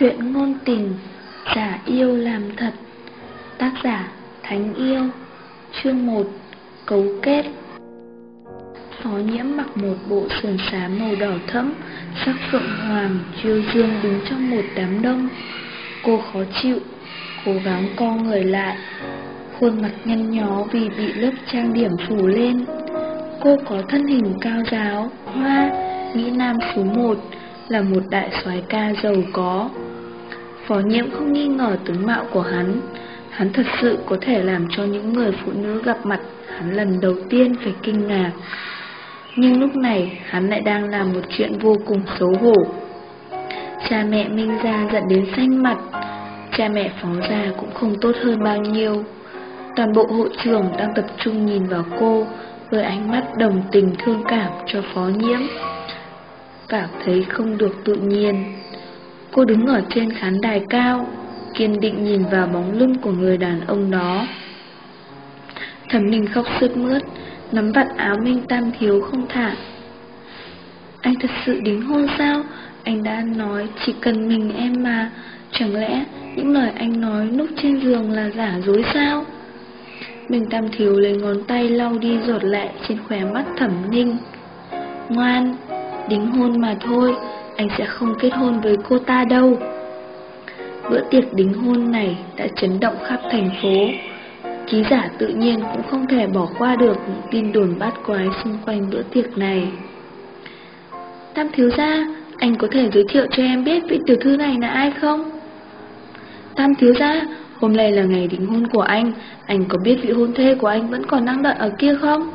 Chuyện ngôn tình, giả yêu làm thật. Tác giả Thánh Yêu. Chương 1. Cấu kết. Phó Nhiễm mặc một bộ sườn xám màu đỏ thẫm, sắc phượng hoàng chiêu dương đứng trong một đám đông. Cô khó chịu, cố gắng co người lại, khuôn mặt nhăn nhó vì bị lớp trang điểm phủ lên. Cô có thân hình cao ráo, hoa, mỹ nam số 1, là một đại soái ca giàu có. Phó Nhiễm không nghi ngờ tướng mạo của hắn. Hắn thật sự có thể làm cho những người phụ nữ gặp mặt hắn lần đầu tiên phải kinh ngạc. Nhưng lúc này hắn lại đang làm một chuyện vô cùng xấu hổ. Cha mẹ Minh Gia giận đến xanh mặt, cha mẹ Phó Gia cũng không tốt hơn bao nhiêu. Toàn bộ hội trường đang tập trung nhìn vào cô với ánh mắt đồng tình thương cảm cho Phó Nhiễm, cảm thấy không được tự nhiên. Cô đứng ở trên khán đài cao, kiên định nhìn vào bóng lưng của người đàn ông đó. Thẩm Ninh khóc sướt mướt, nắm vạt áo Minh Tam Thiếu không thả. Anh thật sự đính hôn sao? Anh đã nói chỉ cần mình em mà. Chẳng lẽ những lời anh nói lúc trên giường là giả dối sao? Minh Tam Thiếu lấy ngón tay lau đi giọt lệ trên khóe mắt Thẩm Ninh. Ngoan, đính hôn mà thôi, anh sẽ không kết hôn với cô ta đâu. Bữa tiệc đính hôn này đã chấn động khắp thành phố. Ký giả tự nhiên cũng không thể bỏ qua được những tin đồn bát quái xung quanh bữa tiệc này. Tam thiếu gia, anh có thể giới thiệu cho em biết vị tiểu thư này là ai không? Tam thiếu gia, hôm nay là ngày đính hôn của anh có biết vị hôn thê của anh vẫn còn đang đợi ở kia không?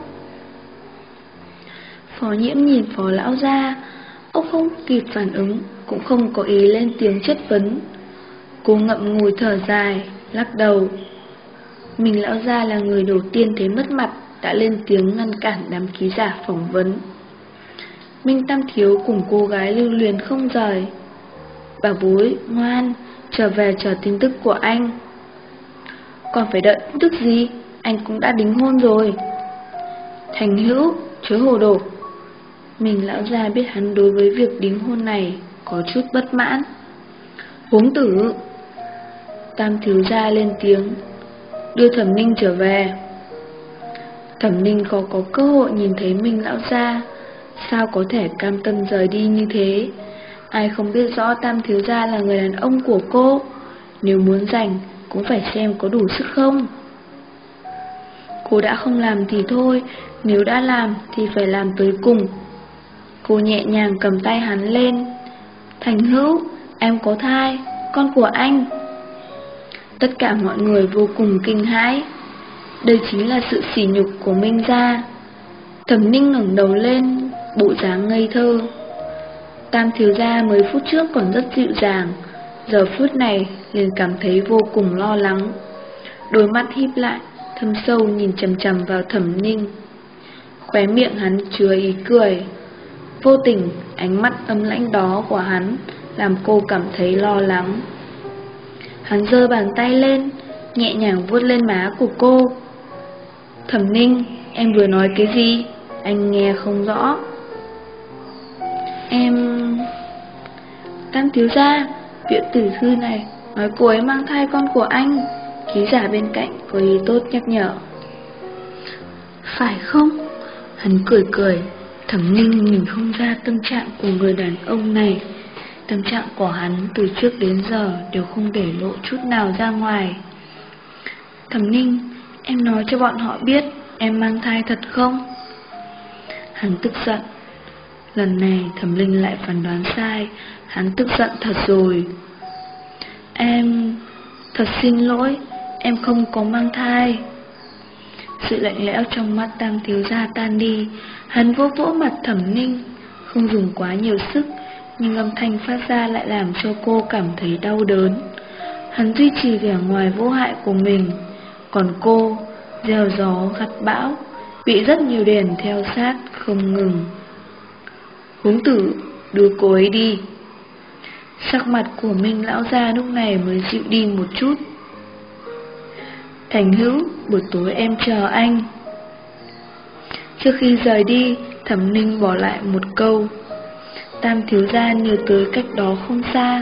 Phó Nhiễm nhìn Phó lão gia, ông không kịp phản ứng, cũng không có ý lên tiếng chất vấn. Cô ngậm ngùi thở dài, lắc đầu. Mình lão gia là người đầu tiên thấy mất mặt, đã lên tiếng ngăn cản đám ký giả phỏng vấn. Minh Tam Thiếu cùng cô gái lưu luyến không rời. Bà bối, ngoan, trở về chờ tin tức của anh. Còn phải đợi tin tức gì? Anh cũng đã đính hôn rồi. Thành Hữu, chớ hồ đồ. Mình lão gia biết hắn đối với việc đính hôn này có chút bất mãn. Huống tử. Tam thiếu gia lên tiếng, đưa Thẩm Ninh trở về. Thẩm Ninh khó có cơ hội nhìn thấy Minh lão gia, sao có thể cam tâm rời đi như thế? Ai không biết rõ Tam thiếu gia là người đàn ông của cô, nếu muốn giành cũng phải xem có đủ sức không. Cô đã không làm thì thôi, nếu đã làm thì phải làm tới cùng. Cô nhẹ nhàng cầm tay hắn lên. Thành Hữu, em có thai, con của anh. Tất cả mọi người vô cùng kinh hãi. Đây chính là sự sỉ nhục của Minh gia. Thẩm Ninh ngẩng đầu lên, bộ dáng ngây thơ. Tam thiếu gia mới phút trước còn rất dịu dàng, giờ phút này liền cảm thấy vô cùng lo lắng. Đôi mắt híp lại, thâm sâu nhìn chằm chằm vào Thẩm Ninh. Khóe miệng hắn chứa ý cười. Vô tình, ánh mắt âm lãnh đó của hắn làm cô cảm thấy lo lắng. Hắn giơ bàn tay lên, nhẹ nhàng vuốt lên má của cô. Thẩm Ninh, em vừa nói cái gì? Anh nghe không rõ. Tam thiếu gia, viện tử thư này nói cô ấy mang thai con của anh. Ký giả bên cạnh có ý tốt nhắc nhở. Phải không? Hắn cười cười. Thẩm Ninh nhìn không ra tâm trạng của người đàn ông này. Tâm trạng của hắn từ trước đến giờ đều không để lộ chút nào ra ngoài. Thẩm Ninh, em nói cho bọn họ biết em mang thai thật không? Hắn tức giận. Lần này Thẩm Ninh lại phán đoán sai. Hắn tức giận thật rồi. Em... thật xin lỗi, em không có mang thai. Sự lạnh lẽo trong mắt Tam thiếu gia tan đi. Hắn vỗ vỗ mặt Thẩm Ninh, không dùng quá nhiều sức, nhưng âm thanh phát ra lại làm cho cô cảm thấy đau đớn. Hắn duy trì vẻ ngoài vô hại của mình, còn cô gieo gió gặt bão, bị rất nhiều đèn theo sát không ngừng. Huống tử, đưa cô ấy đi. Sắc mặt của Minh lão gia lúc này mới dịu đi một chút. Thành Hữu, buổi tối em chờ anh. Trước khi rời đi, Thẩm Ninh bỏ lại một câu. Tam thiếu gia nhớ tới cách đó không xa,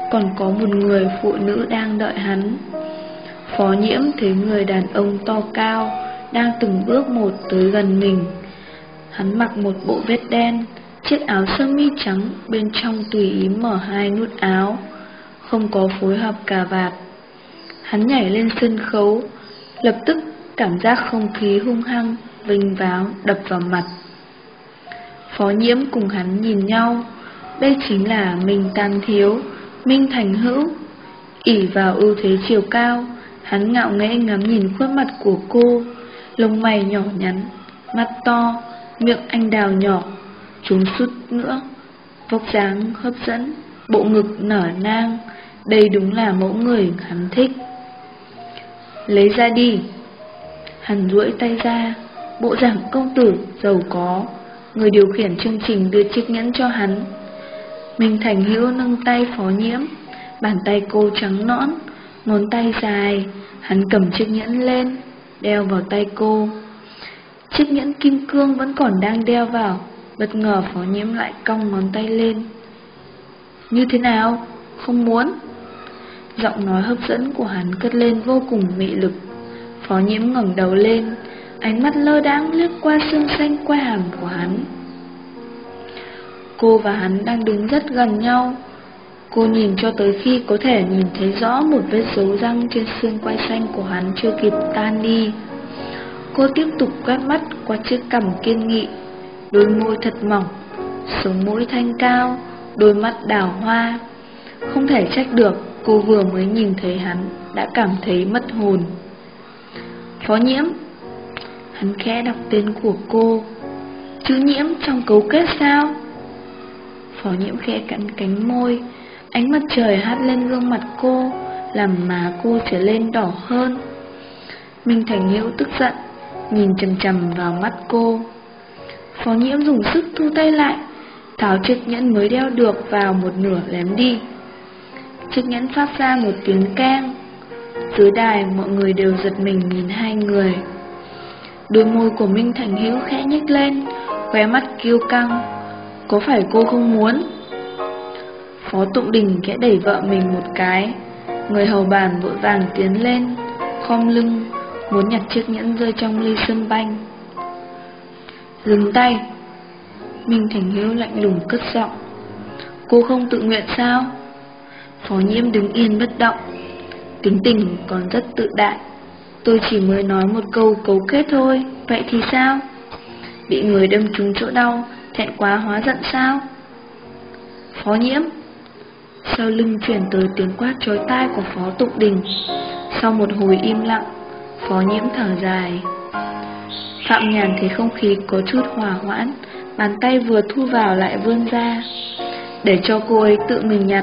còn có một người phụ nữ đang đợi hắn. Phó Nhiễm thấy người đàn ông to cao đang từng bước một tới gần mình. Hắn mặc một bộ vest đen, chiếc áo sơ mi trắng bên trong tùy ý mở 2 nút áo, không có phối hợp cà vạt. Hắn nhảy lên sân khấu, lập tức cảm giác không khí hung hăng, vênh váo đập vào mặt. Phó Nhiễm cùng hắn nhìn nhau, đây chính là Minh Tam Thiếu, Minh Thành Hữu. Ỷ vào ưu thế chiều cao, hắn ngạo nghễ ngắm nhìn khuôn mặt của cô, lông mày nhỏ nhắn, mắt to, miệng anh đào nhỏ, trúng sút nữa, vóc dáng hấp dẫn, bộ ngực nở nang, đây đúng là mẫu người hắn thích. Lấy ra đi. Hắn duỗi tay ra, bộ dạng công tử giàu có. Người điều khiển chương trình đưa chiếc nhẫn cho hắn. Minh Thành Hữu nâng tay Phó Nhiễm, bàn tay cô trắng nõn, ngón tay dài. Hắn cầm chiếc nhẫn lên, đeo vào tay cô. Chiếc nhẫn kim cương vẫn còn đang đeo vào. Bất ngờ Phó Nhiễm lại cong ngón tay lên. Như thế nào? Không muốn? Giọng nói hấp dẫn của hắn cất lên vô cùng mị lực. Phó Nhiễm ngẩng đầu lên, ánh mắt lơ đãng lướt qua xương xanh quai hàm của hắn. Cô và hắn đang đứng rất gần nhau. Cô nhìn cho tới khi có thể nhìn thấy rõ một vết dấu răng trên xương quai xanh của hắn chưa kịp tan đi. Cô tiếp tục quét mắt qua chiếc cằm kiên nghị, đôi môi thật mỏng, sống mũi thanh cao, đôi mắt đào hoa. Không thể trách được, cô vừa mới nhìn thấy hắn đã cảm thấy mất hồn. Phó Nhiễm. Hắn khẽ đọc tên của cô. Chữ Nhiễm trong cấu kết sao? Phó Nhiễm khẽ cắn cánh môi. Ánh mặt trời hắt lên gương mặt cô, làm má cô trở lên đỏ hơn. Minh Thành Hữu tức giận, nhìn chằm chằm vào mắt cô. Phó Nhiễm dùng sức thu tay lại, tháo chiếc nhẫn mới đeo được vào một nửa ném đi. Chiếc nhẫn phát ra một tiếng keng. Dưới đài mọi người đều giật mình nhìn hai người. Đôi môi của Minh Thành Hữu khẽ nhếch lên, khóe mắt kiêu căng. Có phải cô không muốn? Phó Tụng Đình khẽ đẩy vợ mình một cái. Người hầu bàn vội vàng tiến lên, khom lưng, muốn nhặt chiếc nhẫn rơi trong ly sâm banh. Dừng tay. Minh Thành Hữu lạnh lùng cất giọng. Cô không tự nguyện sao? Phó Nhiễm đứng yên bất động, tính tình còn rất tự đại. Tôi chỉ mới nói một câu cấu kết thôi, vậy thì sao? Bị người đâm trúng chỗ đau, thẹn quá hóa giận sao? Phó Nhiễm. Sau lưng chuyển tới tiếng quát chói tai của Phó Tụng Đình. Sau một hồi im lặng, Phó Nhiễm thở dài. Phạm Nhàn thấy không khí có chút hòa hoãn, bàn tay vừa thu vào lại vươn ra, để cho cô ấy tự mình nhặt.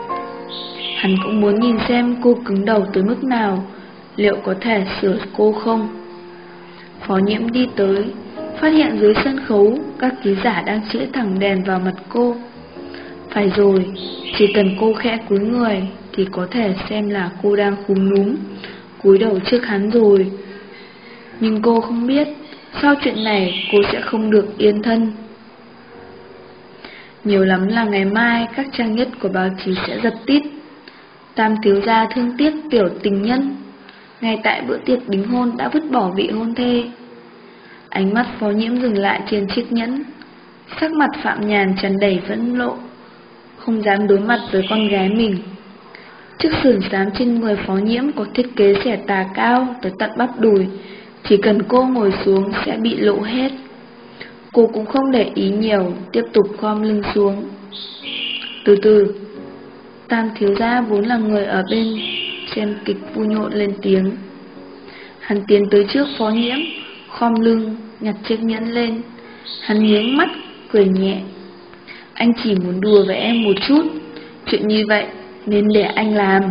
Hắn cũng muốn nhìn xem cô cứng đầu tới mức nào, liệu có thể sửa cô không. Phó Nhiễm đi tới, phát hiện dưới sân khấu các ký giả đang chĩa thẳng đèn vào mặt cô. Phải rồi, chỉ cần cô khẽ cúi người thì có thể xem là cô đang cúm núm, cúi đầu trước hắn rồi. Nhưng cô không biết, sau chuyện này cô sẽ không được yên thân. Nhiều lắm là ngày mai các trang nhất của báo chí sẽ giật tít. Tam thiếu gia thương tiếc tiểu tình nhân, ngay tại bữa tiệc đính hôn đã vứt bỏ vị hôn thê. Ánh mắt Phó Nhiễm dừng lại trên chiếc nhẫn. Sắc mặt Phạm Nhàn tràn đầy phẫn nộ, không dám đối mặt với con gái mình. Chiếc sườn xám trên người Phó Nhiễm có thiết kế xẻ tà cao tới tận bắp đùi, chỉ cần cô ngồi xuống sẽ bị lộ hết. Cô cũng không để ý nhiều, tiếp tục khom lưng xuống. Từ từ. Tam thiếu gia vốn là người ở bên xem kịch vui nhộn lên tiếng. Hắn tiến tới trước Phó Nhiễm, khom lưng, nhặt chiếc nhẫn lên. Hắn nhướng mắt, cười nhẹ. Anh chỉ muốn đùa với em một chút, chuyện như vậy nên để anh làm.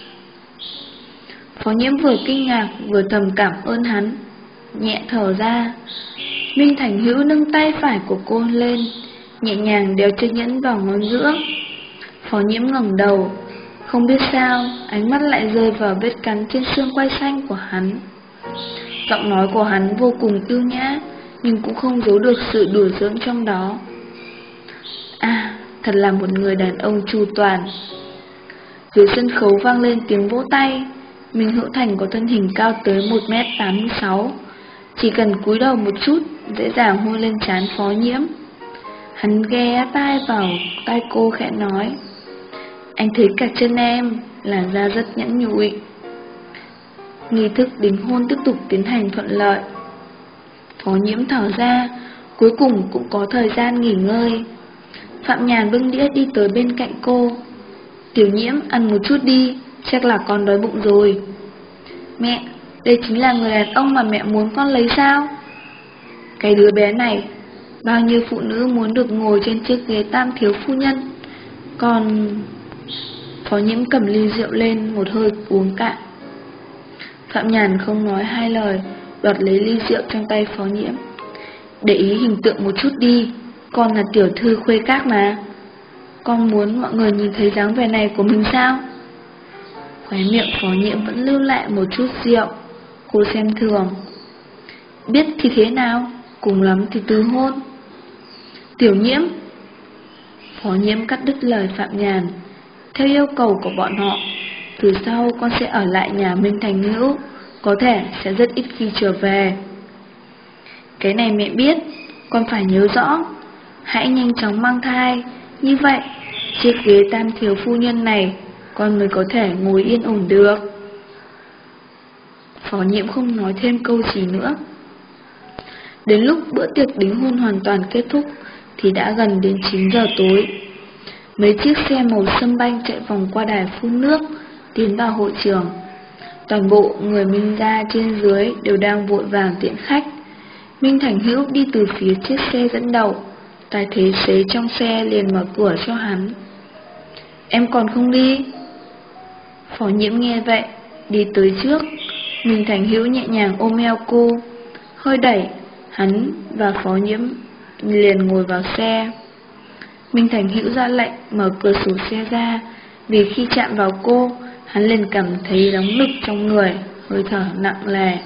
Phó Nhiễm vừa kinh ngạc vừa thầm cảm ơn hắn, nhẹ thở ra. Minh Thành Hữu nâng tay phải của cô lên, nhẹ nhàng đeo chiếc nhẫn vào ngón giữa. Phó Nhiễm ngẩng đầu, không biết sao ánh mắt lại rơi vào vết cắn trên xương quai xanh của hắn. Giọng nói của hắn vô cùng ưu nhã, nhưng cũng không giấu được sự đùa giỡn trong đó. À, thật là một người đàn ông chu toàn. Dưới sân khấu vang lên tiếng vỗ tay. Minh Hữu Thành có thân hình cao tới 1m86, chỉ cần cúi đầu một chút, dễ dàng hôn lên trán Phó Nhiễm. Hắn ghé tai vào tai cô khẽ nói: anh thấy cả chân em, làn da rất nhẵn nhụi. Nghi thức đính hôn tiếp tục tiến hành thuận lợi. Phó Nhiễm thở ra, cuối cùng cũng có thời gian nghỉ ngơi. Phạm Nhàn bưng đĩa đi tới bên cạnh cô. Tiểu Nhiễm, ăn một chút đi, chắc là con đói bụng rồi. Mẹ, đây chính là người đàn ông mà mẹ muốn con lấy sao? Cái đứa bé này, bao nhiêu phụ nữ muốn được ngồi trên chiếc ghế tam thiếu phu nhân. Còn... Phó Nhiễm cầm ly rượu lên, một hơi uống cạn. Phạm Nhàn không nói hai lời, đoạt lấy ly rượu trong tay Phó Nhiễm. Để ý hình tượng một chút đi, con là tiểu thư khuê các mà. Con muốn mọi người nhìn thấy dáng vẻ này của mình sao? Khóe miệng Phó Nhiễm vẫn lưu lại một chút rượu. Cô xem thường. Biết thì thế nào, cùng lắm thì từ hôn. Tiểu Nhiễm. Phó Nhiễm cắt đứt lời Phạm Nhàn. Theo yêu cầu của bọn họ, từ sau con sẽ ở lại nhà Minh Thành Hữu, có thể sẽ rất ít khi trở về. Cái này mẹ biết, con phải nhớ rõ. Hãy nhanh chóng mang thai, như vậy chiếc ghế tam thiếu phu nhân này con mới có thể ngồi yên ổn được. Phó Nhiễm không nói thêm câu gì nữa. Đến lúc bữa tiệc đính hôn hoàn toàn kết thúc thì đã gần đến 9 giờ tối. Mấy chiếc xe màu sâm banh chạy vòng qua đài phun nước, tiến vào hội trường. Toàn bộ người Minh gia trên dưới đều đang vội vàng tiễn khách. Minh Thành Hữu đi từ phía chiếc xe dẫn đầu, tài xế xế trong xe liền mở cửa cho hắn. Em còn không đi? Phó Nhiễm nghe vậy, đi tới trước. Minh Thành Hữu nhẹ nhàng ôm eo cô, hơi đẩy, hắn và Phó Nhiễm liền ngồi vào xe. Minh Thành Hữu ra lệnh mở cửa sổ xe ra, vì khi chạm vào cô, hắn liền cảm thấy nóng nực trong người, hơi thở nặng nề.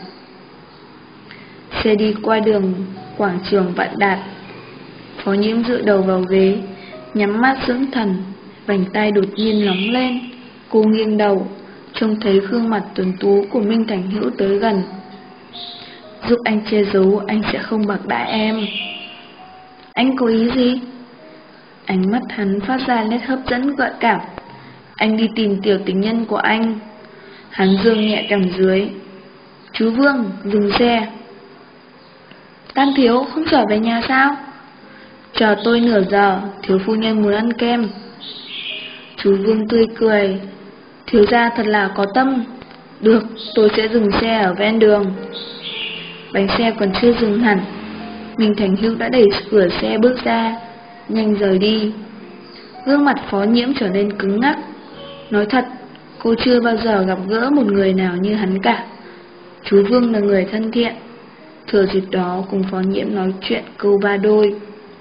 Xe đi qua đường quảng trường Vạn Đạt. Phó Nhiễm dựa đầu vào ghế, nhắm mắt dưỡng thần, vành tai đột nhiên nóng lên. Cô nghiêng đầu, trông thấy gương mặt tuấn tú của Minh Thành Hữu tới gần. Giúp anh che giấu, anh sẽ không bạc đãi em. Anh có ý gì? Ánh mắt hắn phát ra nét hấp dẫn gợi cảm. Anh đi tìm tiểu tình nhân của anh. Hắn giương nhẹ cằm dưới. Chú Vương, dừng xe. Tam thiếu không trở về nhà sao? Chờ tôi nửa giờ, thiếu phu nhân muốn ăn kem. Chú Vương tươi cười. Thiếu gia thật là có tâm. Được, tôi sẽ dừng xe ở ven đường. Bánh xe còn chưa dừng hẳn, Minh Thành Hữu đã đẩy cửa xe bước ra, nhanh rời đi. Gương mặt Phó Nhiễm trở nên cứng ngắc. Nói thật, cô chưa bao giờ gặp gỡ một người nào như hắn cả. Chú Vương là người thân thiện. Thừa dịp đó cùng Phó Nhiễm nói chuyện câu ba đôi.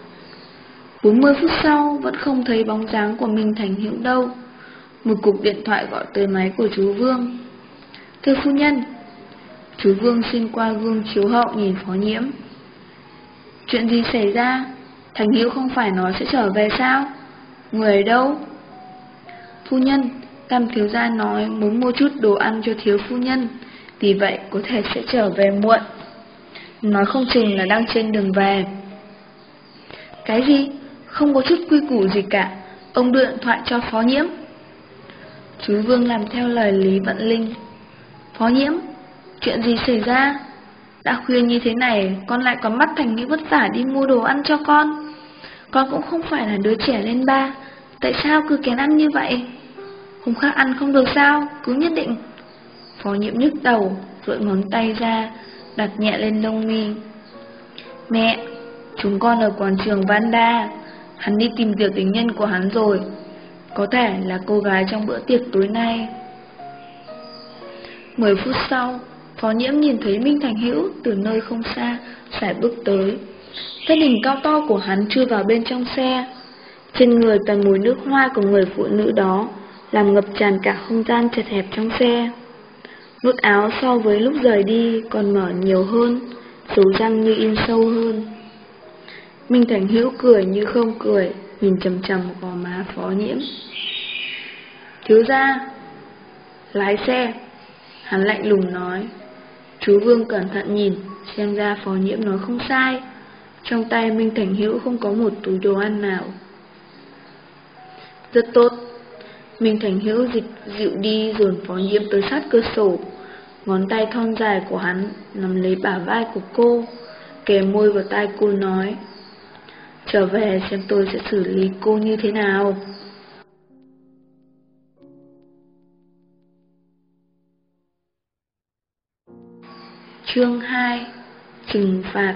40 phút sau vẫn không thấy bóng dáng của Minh Thành Hữu đâu. Một cuộc điện thoại gọi tới máy của chú Vương. Thưa phu nhân. Chú Vương xuyên qua gương chiếu hậu nhìn Phó Nhiễm. Chuyện gì xảy ra? Thành Hữu không phải nói sẽ trở về sao? Người ở đâu? Phu nhân, Tam thiếu gia nói muốn mua chút đồ ăn cho thiếu phu nhân, vì vậy có thể sẽ trở về muộn. Nói không chừng là đang trên đường về. Cái gì? Không có chút quy củ gì cả. Ông đưa điện thoại cho Phó Nhiễm. Chú Vương làm theo lời Lý Vận Linh. Phó Nhiễm, chuyện gì xảy ra? Đã khuya như thế này, con lại còn bắt Thành Hữu vất vả đi mua đồ ăn cho con. Con cũng không phải là đứa trẻ lên ba, tại sao cứ kén ăn như vậy? Hôm khác ăn không được sao, cứ nhất định. Phó Nhiễm nhức đầu, duỗi ngón tay ra, đặt nhẹ lên lông mi. Mẹ, chúng con ở quảng trường Vanda, hắn đi tìm tiểu tình nhân của hắn rồi. Có thể là cô gái trong bữa tiệc tối nay. 10 phút sau, Phó Nhiễm nhìn thấy Minh Thành Hữu từ nơi không xa sải bước tới. Thân hình cao to của hắn chui vào bên trong xe. Trên người toàn mùi nước hoa của người phụ nữ đó, làm ngập tràn cả không gian chật hẹp trong xe. Nút áo so với lúc rời đi còn mở nhiều hơn, dấu răng như in sâu hơn. Minh Thành Hữu cười như không cười, nhìn chằm chằm vào má Phó Nhiễm. Thiếu gia. Lái xe. Hắn lạnh lùng nói. Chú Vương cẩn thận nhìn, xem ra Phó Nhiễm nói không sai. Trong tay Minh Thành Hữu không có một túi đồ ăn nào. Rất tốt. Minh Thành Hữu dịu đi dồn Phó Nhiễm tới sát cửa sổ. Ngón tay thon dài của hắn nắm lấy bả vai của cô, kề môi vào tai cô nói. Trở về xem tôi sẽ xử lý cô như thế nào. Chương 2. Trừng phạt.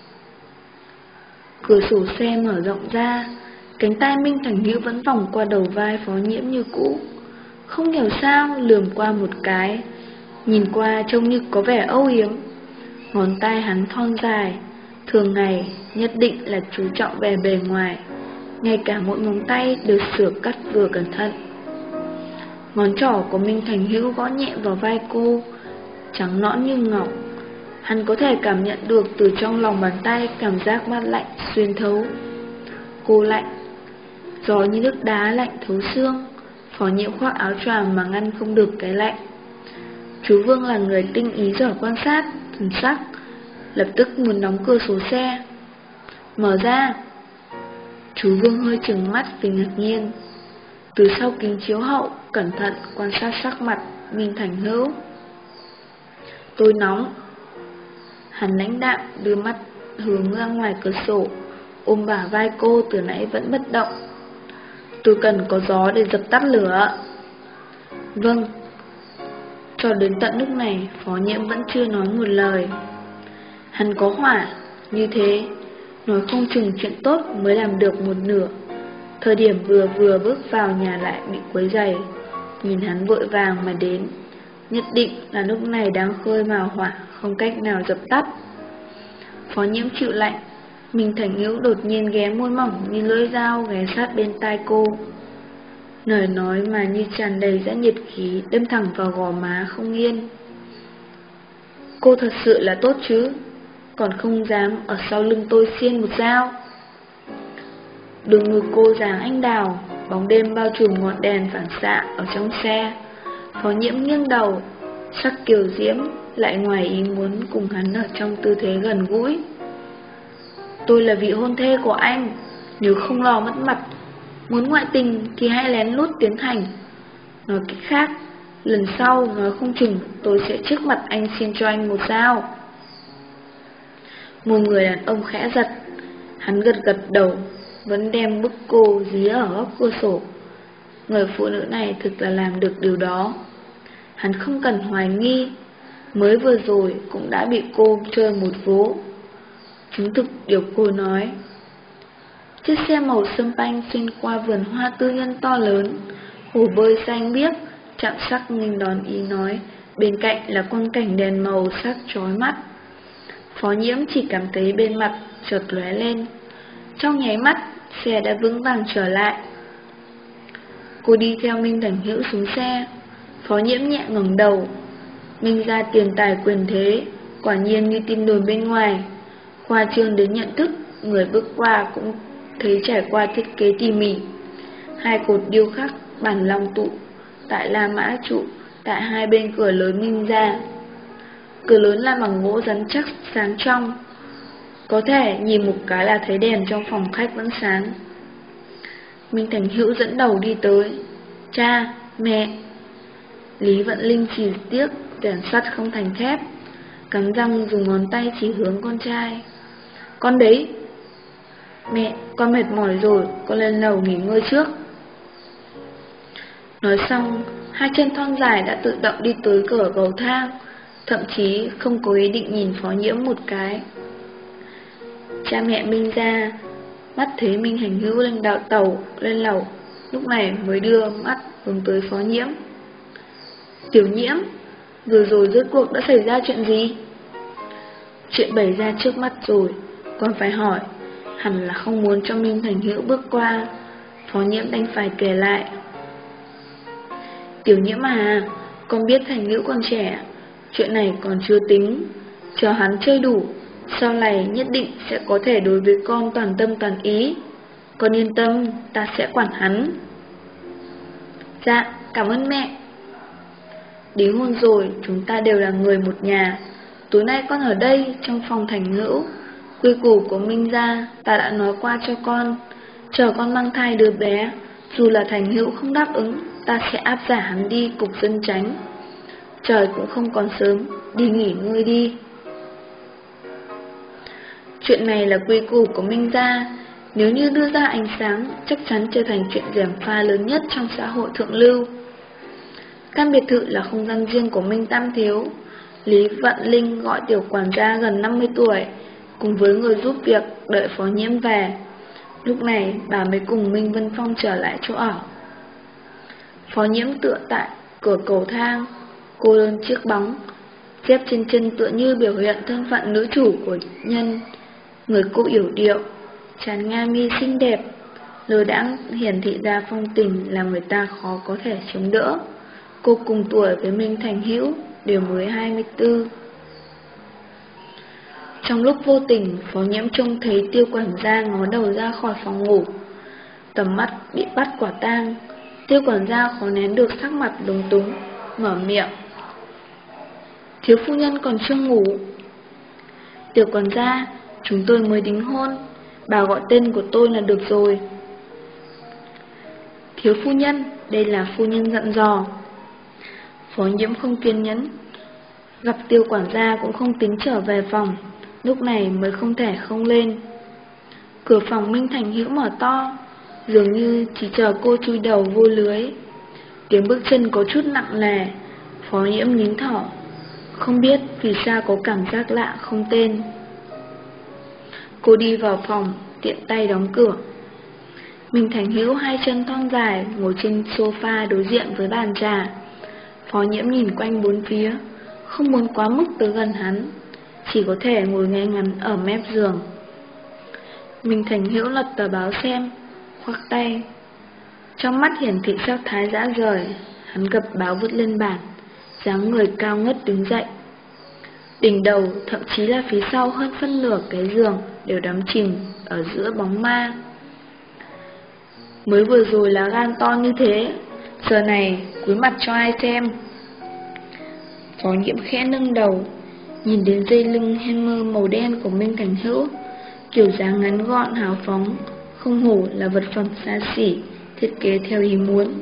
Cửa sổ xe mở rộng ra, cánh tay Minh Thành Hữu vẫn vòng qua đầu vai Phó Nhiễm như cũ. Không hiểu sao lườm qua một cái, nhìn qua trông như có vẻ âu yếm. Ngón tay hắn thon dài, thường ngày nhất định là chú trọng về bề ngoài, ngay cả mỗi ngón tay đều sửa cắt vừa cẩn thận. Ngón trỏ của Minh Thành Hữu gõ nhẹ vào vai cô, trắng nõn như ngọc. Hắn có thể cảm nhận được từ trong lòng bàn tay cảm giác mát lạnh xuyên thấu. Cô lạnh, gió như nước đá lạnh thấu xương. Phó Nhiễm khoác áo choàng mà ngăn không được cái lạnh. Chú Vương là người tinh ý giỏi quan sát, thần sắc, lập tức muốn đóng cửa sổ xe. Mở ra. Chú Vương hơi trừng mắt vì ngạc nhiên. Từ sau kính chiếu hậu, cẩn thận quan sát sắc mặt Minh Thành Hữu. Tôi nóng. Hắn lãnh đạm đưa mắt hướng ra ngoài cửa sổ, ôm bả vai cô từ nãy vẫn bất động. Tôi cần có gió để dập tắt lửa. Vâng. Cho đến tận lúc này, Phó Nhiễm vẫn chưa nói một lời. Hắn có hỏa, như thế, nói không chừng chuyện tốt mới làm được một nửa. Thời điểm vừa bước vào nhà lại bị quấy rầy. Nhìn hắn vội vàng mà đến, nhất định là lúc này đang khơi mào hỏa, không cách nào dập tắt. Phó Nhiễm chịu lạnh. Minh Thành Hữu đột nhiên ghé môi mỏng như lưỡi dao ghé sát bên tai cô. Lời nói mà như tràn đầy dã nhiệt khí đâm thẳng vào gò má không yên. Cô thật sự là tốt chứ, còn không dám ở sau lưng tôi xiên một dao. Đường ngực cô dáng anh đào, bóng đêm bao trùm ngọn đèn phản xạ ở trong xe. Phó Nhiễm nghiêng đầu, sắc kiều diễm lại ngoài ý muốn cùng hắn ở trong tư thế gần gũi. Tôi là vị hôn thê của anh, nếu không lo mất mặt, muốn ngoại tình thì hãy lén lút tiến hành. Nói cách khác, lần sau nói không chừng tôi sẽ trước mặt anh xin cho anh một dao. Một người đàn ông khẽ giật, hắn gật đầu, vẫn đem bức cô dí ở góc cửa sổ. Người phụ nữ này thực là làm được điều đó. Hắn không cần hoài nghi, mới vừa rồi cũng đã bị cô chơi một vố. Chứng thực điều cô nói. Chiếc xe màu sâm panh xuyên qua vườn hoa tư nhân to lớn, hồ bơi xanh biếc, chạm sắc nghênh đón ý nói, bên cạnh là quang cảnh đèn màu sắc chói mắt. Phó Nhiễm chỉ cảm thấy bên mặt chợt lóe lên. Trong nháy mắt, xe đã vững vàng trở lại. Cô đi theo Minh Thành Hữu xuống xe. Phó Nhiễm nhẹ ngẩng đầu. Minh gia tiền tài quyền thế, quả nhiên như tin đồn bên ngoài. Khoa trương đến nhận thức, người bước qua cũng thấy trải qua thiết kế tỉ mỉ. Hai cột điêu khắc bản long tụ tại La Mã trụ tại hai bên cửa lớn Minh gia. Cửa lớn là bằng gỗ rắn chắc sáng trong, có thể nhìn một cái là thấy đèn trong phòng khách vẫn sáng. Minh Thành Hữu dẫn đầu đi tới. Cha, mẹ. Lý Vận Linh chỉ tiếc rèn sắt không thành thép, cắn răng dùng ngón tay chỉ hướng con trai. Con đấy. Mẹ, con mệt mỏi rồi, con lên lầu nghỉ ngơi trước. Nói xong, hai chân thon dài đã tự động đi tới cửa cầu thang, thậm chí không có ý định nhìn Phó Nhiễm một cái. Cha mẹ Minh gia mắt thấy Minh Hành Hữu lên đạo tàu lên lầu, lúc này mới đưa mắt hướng tới Phó Nhiễm. Tiểu Nhiễm, vừa rồi rốt cuộc đã xảy ra chuyện gì? Chuyện bày ra trước mắt rồi, còn phải hỏi. Hẳn là không muốn cho Minh Thành Hữu bước qua. Phó Nhiễm đành phải kể lại. Tiểu Nhiễm à, con biết Thành Hữu còn trẻ, chuyện này còn chưa tính. Chờ hắn chơi đủ, sau này nhất định sẽ có thể đối với con toàn tâm toàn ý. Con yên tâm, ta sẽ quản hắn. Dạ, cảm ơn mẹ. Đính hôn rồi, chúng ta đều là người một nhà. Tối nay con ở đây, trong phòng Thành Hữu. Quy củ của Minh gia, ta đã nói qua cho con. Chờ con mang thai đứa bé, dù là Thành Hữu không đáp ứng, ta sẽ áp giải hắn đi cục dân chánh. Trời cũng không còn sớm, đi nghỉ ngơi đi. Chuyện này là quy củ của Minh gia, nếu như đưa ra ánh sáng, chắc chắn trở thành chuyện gièm pha lớn nhất trong xã hội thượng lưu. Căn biệt thự là không gian riêng của Minh Tam Thiếu. Lý Vận Linh gọi tiểu quản gia gần 50 tuổi, cùng với người giúp việc đợi Phó Nhiễm về. Lúc này bà mới cùng Minh Vân Phong trở lại chỗ ở. Phó Nhiễm tựa tại cửa cầu thang, cô đơn chiếc bóng, dép trên chân tựa như biểu hiện thân phận nữ chủ của nhân. Người cô yểu điệu, trán nga mi xinh đẹp, lơ đãng hiển thị ra phong tình làm người ta khó có thể chống đỡ. Cô cùng tuổi với Minh Thành Hữu, đều mới 24. Trong lúc vô tình, Phó Nhiễm trông thấy Tiêu quản gia ngó đầu ra khỏi phòng ngủ. Tầm mắt bị bắt quả tang, Tiêu quản gia khó nén được sắc mặt lúng túng, mở miệng. Thiếu phu nhân còn chưa ngủ. Tiểu quản gia, chúng tôi mới đính hôn, bà gọi tên của tôi là được rồi. Thiếu phu nhân, đây là phu nhân dặn dò. Phó Nhiễm không kiên nhẫn, gặp Tiêu quản gia cũng không tính trở về phòng, lúc này mới không thể không lên. Cửa phòng Minh Thành Hữu mở to, dường như chỉ chờ cô chui đầu vô lưới. Tiếng bước chân có chút nặng nề, Phó Nhiễm nín thở, không biết vì sao có cảm giác lạ không tên. Cô đi vào phòng, tiện tay đóng cửa. Minh Thành Hữu hai chân thon dài ngồi trên sofa đối diện với bàn trà. Phó Nhiễm nhìn quanh bốn phía, không muốn quá mức tới gần hắn, chỉ có thể ngồi ngay ngắn ở mép giường. Minh Thành Hữu lật tờ báo xem, khoác tay. Trong mắt hiển thị sắc thái dã rời, hắn gập báo vứt lên bàn, dáng người cao ngất đứng dậy. Đỉnh đầu, thậm chí là phía sau hơn phân nửa cái giường đều đắm chìm ở giữa bóng ma. Mới vừa rồi là gan to như thế, giờ này cúi mặt cho ai xem. Phó Nhiễm khẽ nâng đầu, nhìn đến dây lưng hammer màu đen của Minh Thành Hữu, kiểu dáng ngắn gọn hào phóng, không hổ là vật phẩm xa xỉ, thiết kế theo ý muốn.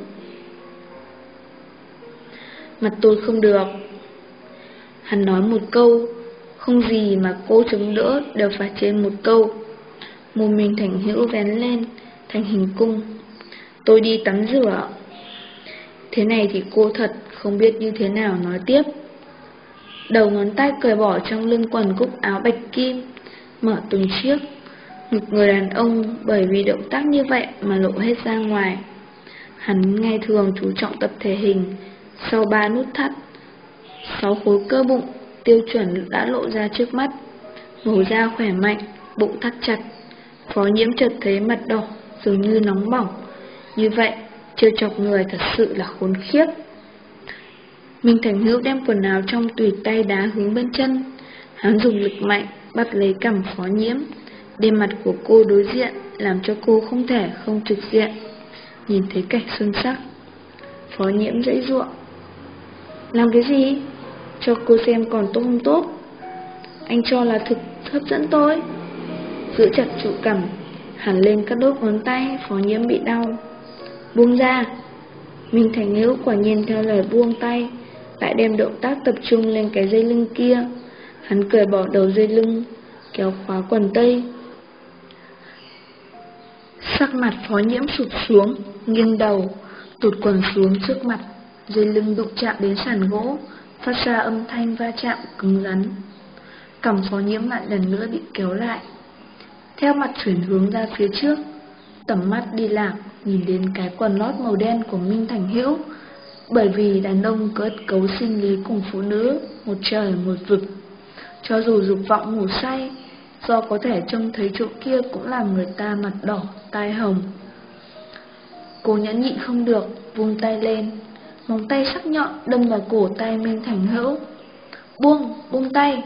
Mặt tôi không được. Hắn nói một câu, không gì mà cô chống đỡ đều phải trên một câu. Môi Minh Thành Hữu vén lên thành hình cung. Tôi đi tắm rửa. Thế này thì cô thật không biết như thế nào nói tiếp. Đầu ngón tay cởi bỏ trong lưng quần cúc áo bạch kim, mở từng chiếc. Ngực người đàn ông bởi vì động tác như vậy mà lộ hết ra ngoài. Hắn ngày thường chú trọng tập thể hình, sau 3 nút thắt, 6 khối cơ bụng tiêu chuẩn đã lộ ra trước mắt. Màu da khỏe mạnh, bụng thắt chặt. Phó Nhiễm chợt thấy mặt đỏ, dường như nóng bỏng. Như vậy, trêu chọc người thật sự là khốn khiếp. Minh Thành Hữu đem quần áo trong tùy tay đá hướng bên chân. Hắn dùng lực mạnh bắt lấy cằm Phó Nhiễm, đem mặt của cô đối diện, làm cho cô không thể không trực diện nhìn thấy cảnh xuân sắc. Phó Nhiễm dãy giụa. Làm cái gì? Cho cô xem còn tốt không tốt? Anh cho là thực hấp dẫn tôi. Giữ chặt trụ cằm, hẳn lên các đốt ngón tay. Phó Nhiễm bị đau. Buông ra. Minh Thành Hữu quả nhiên theo lời buông tay, lại đem động tác tập trung lên cái dây lưng kia. Hắn cởi bỏ đầu dây lưng, kéo khóa quần tây. Sắc mặt Phó Nhiễm sụp xuống, nghiêng đầu, tụt quần xuống trước mặt. Dây lưng đụng chạm đến sàn gỗ, phát ra âm thanh va chạm cứng rắn. Cằm Phó Nhiễm lại lần nữa bị kéo lại. Theo mặt chuyển hướng ra phía trước, tầm mắt đi lạc nhìn đến cái quần lót màu đen của Minh Thành Hữu. Bởi vì đàn ông có ất cấu sinh lý cùng phụ nữ, một trời một vực. Cho dù dục vọng ngủ say, do có thể trông thấy chỗ kia cũng làm người ta mặt đỏ, tai hồng. Cô nhẫn nhịn không được, vung tay lên, móng tay sắc nhọn đâm vào cổ tay Minh Thành Hữu. Buông tay.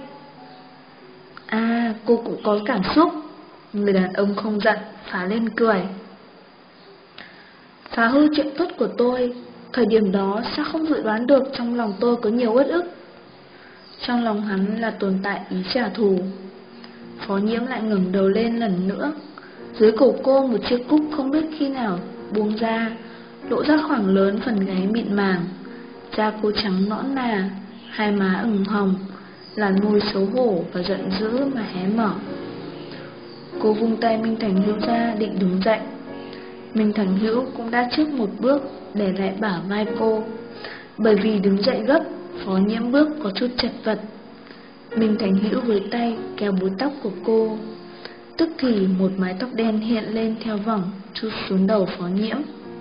À, cô cũng có cảm xúc. Người đàn ông không giận, phá lên cười. Phá hư chuyện tốt của tôi, Thời điểm đó sao không dự đoán được trong lòng tôi có nhiều uất ức. Trong lòng hắn là tồn tại ý trả thù. Phó Nhiễm lại ngẩng đầu lên lần nữa. Dưới cổ cô một chiếc cúc không biết khi nào buông ra, lộ ra khoảng lớn phần gáy mịn màng. Da cô trắng nõn nà, hai má ửng hồng, làn môi xấu hổ và giận dữ mà hé mở. Cô vung tay Minh Thành Hữu ra định đứng dậy. Minh Thành Hữu cũng đã trước một bước để lại bả vai cô. Bởi vì đứng dậy gấp, Phó Nhiễm bước có chút chật vật. Minh Thành Hữu với tay kéo búi tóc của cô. Tức thì một mái tóc đen hiện lên theo vòng trút xuống đầu Phó Nhiễm.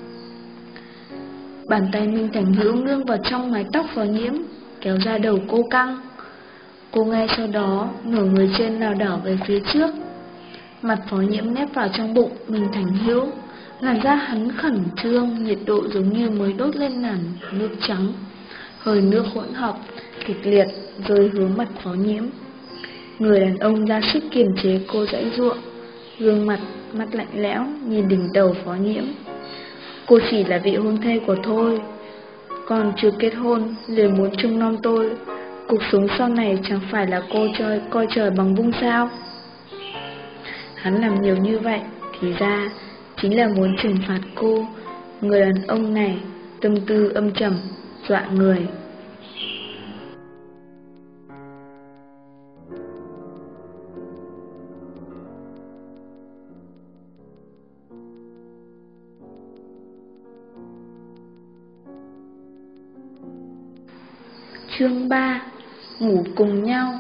Bàn tay Minh Thành Hữu ngương vào trong mái tóc Phó Nhiễm, kéo ra đầu cô căng. Cô ngay sau đó nửa người trên lảo đảo về phía trước. Mặt Phó Nhiễm nép vào trong bụng Minh Thành Hữu, làn da hắn khẩn trương, nhiệt độ giống như mới đốt lên làn nước trắng. Hơi nước hỗn hợp, kịch liệt rơi hướng mặt Phó Nhiễm. Người đàn ông ra sức kiềm chế cô giãy giụa, gương mặt, mắt lạnh lẽo nhìn đỉnh đầu Phó Nhiễm. Cô chỉ là vị hôn thê của tôi, còn chưa kết hôn liền muốn trông nom tôi. Cuộc sống sau này chẳng phải là cô coi trời bằng vung sao? Hắn làm nhiều như vậy thì ra chính là muốn trừng phạt cô. Người đàn ông này tâm tư âm trầm, dọa người. Chương 3. Ngủ cùng nhau.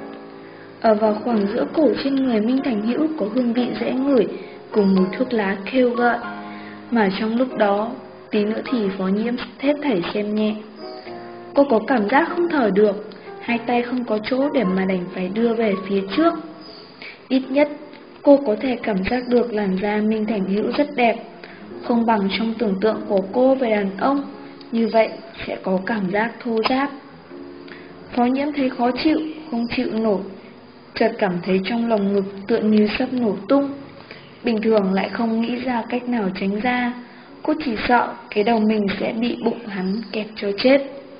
Ở vào khoảng giữa cổ trên người Minh Thành Hữu có hương vị dễ ngửi cùng mùi thuốc lá kêu gợi, mà trong lúc đó tí nữa thì Phó Nhiễm hết thảy xem nhẹ. Cô có cảm giác không thở được, hai tay không có chỗ để mà đành phải đưa về phía trước. Ít nhất cô có thể cảm giác được làn da Minh Thành Hữu rất đẹp, không bằng trong tưởng tượng của cô về đàn ông, như vậy sẽ có cảm giác thô ráp. Phó Nhiễm thấy khó chịu, không chịu nổi, chợt cảm thấy trong lòng ngực tựa như sắp nổ tung. Bình thường lại không nghĩ ra cách nào tránh ra, cô chỉ sợ cái đầu mình sẽ bị bụng hắn kẹp cho chết.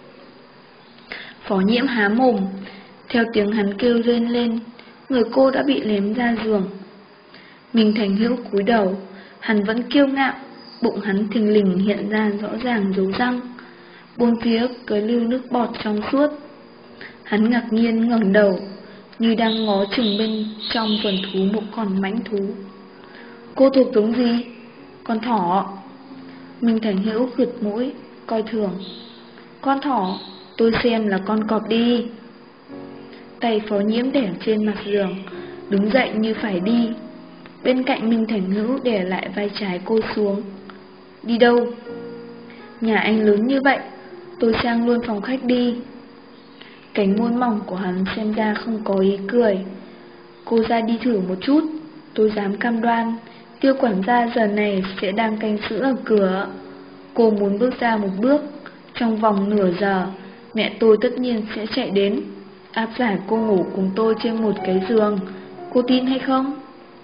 Phó Nhiễm há mồm, theo tiếng hắn kêu rên lên, người cô đã bị ném ra giường. Minh Thành Hữu cúi đầu, hắn vẫn kiêu ngạo, bụng hắn thình lình hiện ra rõ ràng dấu răng, bốn phía có lưu nước bọt trong suốt. Hắn ngạc nhiên ngẩng đầu, như đang ngó chừng bên trong vườn thú một con mãnh thú. Cô thuộc giống gì? Con thỏ. Minh Thành Hữu khịt mũi, coi thường. Con thỏ, tôi xem là con cọp đi. Tay Phó Nhiễm để trên mặt giường, đứng dậy như phải đi. Bên cạnh Minh Thành Hữu để lại vai trái cô xuống. Đi đâu? Nhà anh lớn như vậy, tôi sang luôn phòng khách đi. Cánh môi mỏng của hắn xem ra không có ý cười. Cô ra đi thử một chút, tôi dám cam đoan Tiêu quản gia giờ này sẽ đang canh giữ ở cửa. Cô muốn bước ra một bước, trong vòng nửa giờ mẹ tôi tất nhiên sẽ chạy đến áp giải cô ngủ cùng tôi trên một cái giường. Cô tin hay không?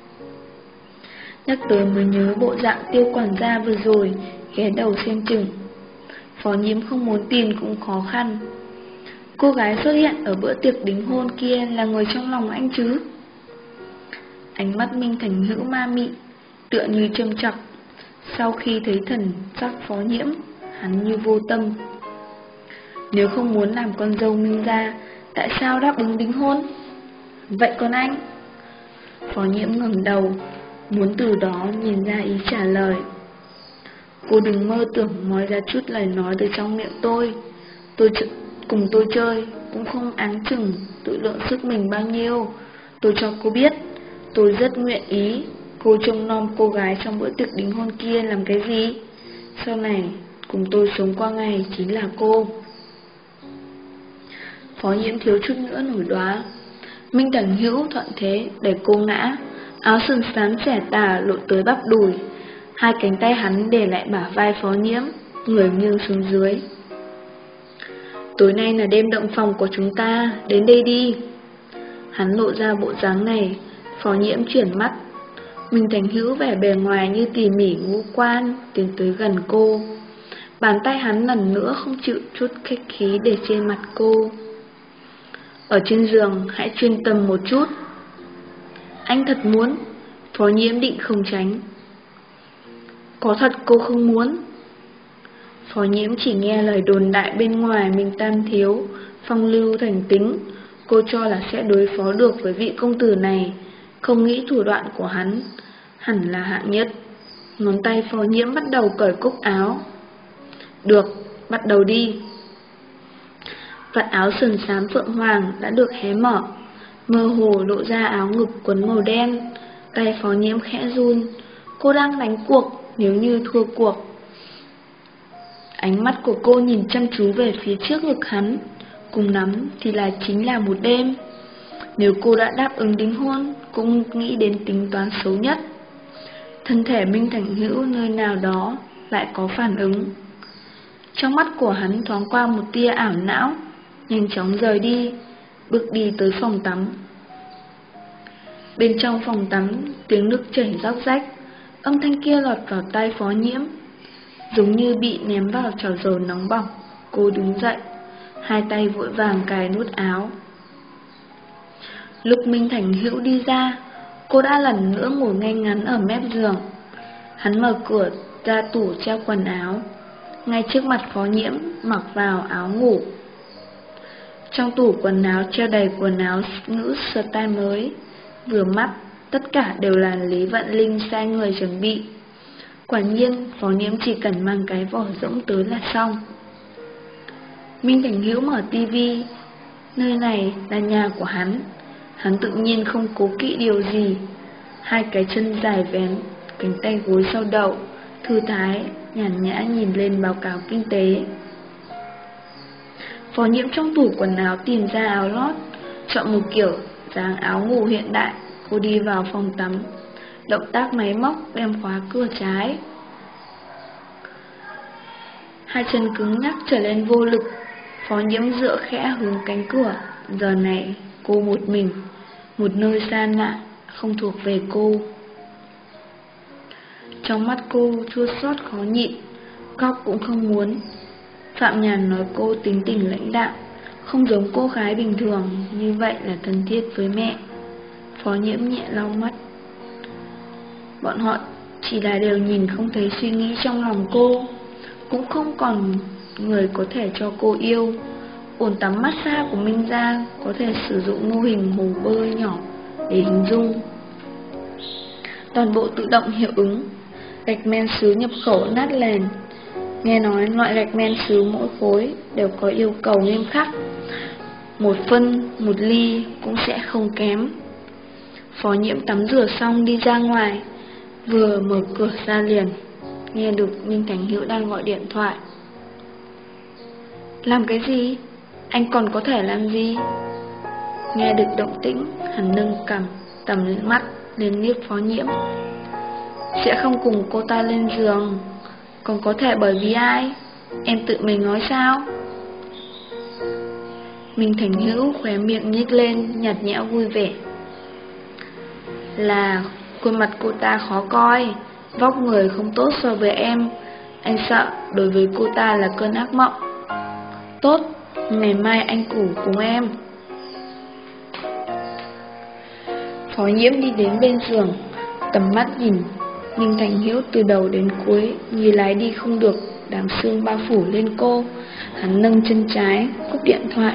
Nhắc tới mới nhớ bộ dạng Tiêu quản gia vừa rồi, ghé đầu xem chừng. Phó Nhiễm không muốn tin cũng khó khăn. Cô gái xuất hiện ở bữa tiệc đính hôn kia là người trong lòng anh chứ? Ánh mắt Minh Thành Hữu ma mị, tựa như châm chọc. Sau khi thấy thần sắc Phó Nhiễm, hắn như vô tâm. Nếu không muốn làm con dâu Minh gia, tại sao đáp ứng đính hôn? Vậy còn anh? Phó Nhiễm ngẩng đầu, muốn từ đó nhìn ra ý trả lời. Cô đừng mơ tưởng nói ra chút lời nói từ trong miệng tôi. Cùng tôi chơi cũng không áng chừng tự lượng sức mình bao nhiêu. Tôi cho cô biết, tôi rất nguyện ý cô trông nom cô gái trong bữa tiệc đính hôn kia làm cái gì. Sau này cùng tôi sống qua ngày chính là cô. Phó Nhiễm thiếu chút nữa nổi đoá. Minh Thành Hữu thuận thế đẩy cô ngã, áo sườn xám xẻ tà lộ tới bắp đùi. Hai cánh tay hắn để lại bả vai Phó Nhiễm, người nghiêng xuống dưới. Tối nay là đêm động phòng của chúng ta, đến đây đi. Hắn lộ ra bộ dáng này. Phó Nhiễm chuyển mắt. Minh Thành Hữu vẻ bề ngoài như tỉ mỉ ngũ quan, tiến tới gần cô. Bàn tay hắn lần nữa không chịu chút khách khí để trên mặt cô. Ở trên giường hãy chuyên tâm một chút. Anh thật muốn. Phó Nhiễm định không tránh. Có thật cô không muốn. Phó Nhiễm chỉ nghe lời đồn đại bên ngoài mình Tam Thiếu phong lưu thành tính. Cô cho là sẽ đối phó được với vị công tử này, không nghĩ thủ đoạn của hắn hẳn là hạng nhất. Ngón tay Phó Nhiễm bắt đầu cởi cúc áo. Được, bắt đầu đi. Vạt áo sườn xám phượng hoàng đã được hé mở, mơ hồ lộ ra áo ngực quấn màu đen. Tay Phó Nhiễm khẽ run. Cô đang đánh cuộc, nếu như thua cuộc. Ánh mắt của cô nhìn chăm chú về phía trước ngực hắn. Cùng lắm thì là chính là một đêm. Nếu cô đã đáp ứng đính hôn, cũng nghĩ đến tính toán xấu nhất. Thân thể Minh Thành Hữu nơi nào đó lại có phản ứng. Trong mắt của hắn thoáng qua một tia ảo não, nhanh chóng rời đi, bước đi tới phòng tắm. Bên trong phòng tắm, tiếng nước chảy róc rách. Âm thanh kia lọt vào tai Phó Nhiễm, giống như bị ném vào chảo dầu nóng bỏng. Cô đứng dậy, hai tay vội vàng cài nút áo. Lúc Minh Thành Hữu đi ra, cô đã lần nữa ngồi ngay ngắn ở mép giường. Hắn mở cửa ra tủ treo quần áo, ngay trước mặt Phó Nhiễm mặc vào áo ngủ. Trong tủ quần áo treo đầy quần áo nữ style mới, vừa mắt, tất cả đều là Lý Vận Linh sai người chuẩn bị. Quả nhiên, Phó Nhiễm chỉ cần mang cái vỏ rỗng tới là xong. Minh Thành Hữu mở tivi, nơi này là nhà của hắn. Hắn tự nhiên không cố kỵ điều gì. Hai cái chân dài vén, cánh tay gối sau đầu, thư thái, nhàn nhã nhìn lên báo cáo kinh tế. Phó Nhiễm trong tủ quần áo tìm ra áo lót, chọn một kiểu dáng áo ngủ hiện đại. Cô đi vào phòng tắm, động tác máy móc đem khóa cửa trái. Hai chân cứng nhắc trở lên vô lực. Phó Nhiễm dựa khẽ hướng cánh cửa. Giờ này cô một mình, một nơi xa lạ, không thuộc về cô. Trong mắt cô chua xót khó nhịn, khóc cũng không muốn. Phạm Nhàn nói cô tính tình lãnh đạm, không giống cô gái bình thường, như vậy là thân thiết với mẹ. Phó Nhiễm nhẹ lau mắt. Bọn họ chỉ là đều nhìn không thấy suy nghĩ trong lòng cô, cũng không còn người có thể cho cô yêu. Bồn tắm massage của Minh Gia có thể sử dụng mô hình hồ bơi nhỏ để hình dung. Toàn bộ tự động hiệu ứng. Gạch men sứ nhập khẩu nát lèn. Nghe nói loại gạch men sứ mỗi khối đều có yêu cầu nghiêm khắc, 1 phân 1 ly cũng sẽ không kém. Phó Nhiễm tắm rửa xong đi ra ngoài, vừa mở cửa ra liền nghe được Minh Thành Hữu đang gọi điện thoại. Làm cái gì? Anh còn có thể làm gì? Nghe được động tĩnh, hắn nâng cằm, tầm lên mắt lên liếc Phó Nhiễm. Sẽ không cùng cô ta lên giường, còn có thể bởi vì ai? Em tự mình nói sao? Minh Thành Hữu khóe miệng nhếch lên, nhạt nhẽo vui vẻ. Là khuôn mặt cô ta khó coi, vóc người không tốt so với em. Anh sợ đối với cô ta là cơn ác mộng. Tốt, ngày mai anh ngủ cùng em. Phó Nhiễm đi đến bên giường, tầm mắt nhìn Minh Thành Hữu từ đầu đến cuối, như lái đi không được, đám sương bao phủ lên cô. Hắn nâng chân trái, cúp điện thoại.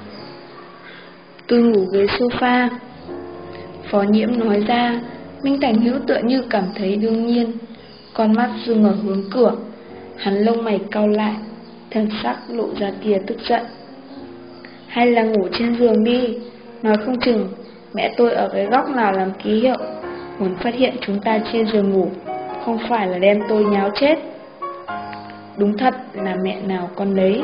Tôi ngủ ghế sofa. Phó Nhiễm nói ra. Minh Thành Hữu tựa như cảm thấy đương nhiên, con mắt dừng ở hướng cửa. Hắn lông mày cau lại, thân sắc lộ ra tia tức giận. Hay là ngủ trên giường đi, nói không chừng mẹ tôi ở cái góc nào làm ký hiệu, muốn phát hiện chúng ta trên giường ngủ, không phải là đem tôi nháo chết. Đúng thật là mẹ nào con đấy.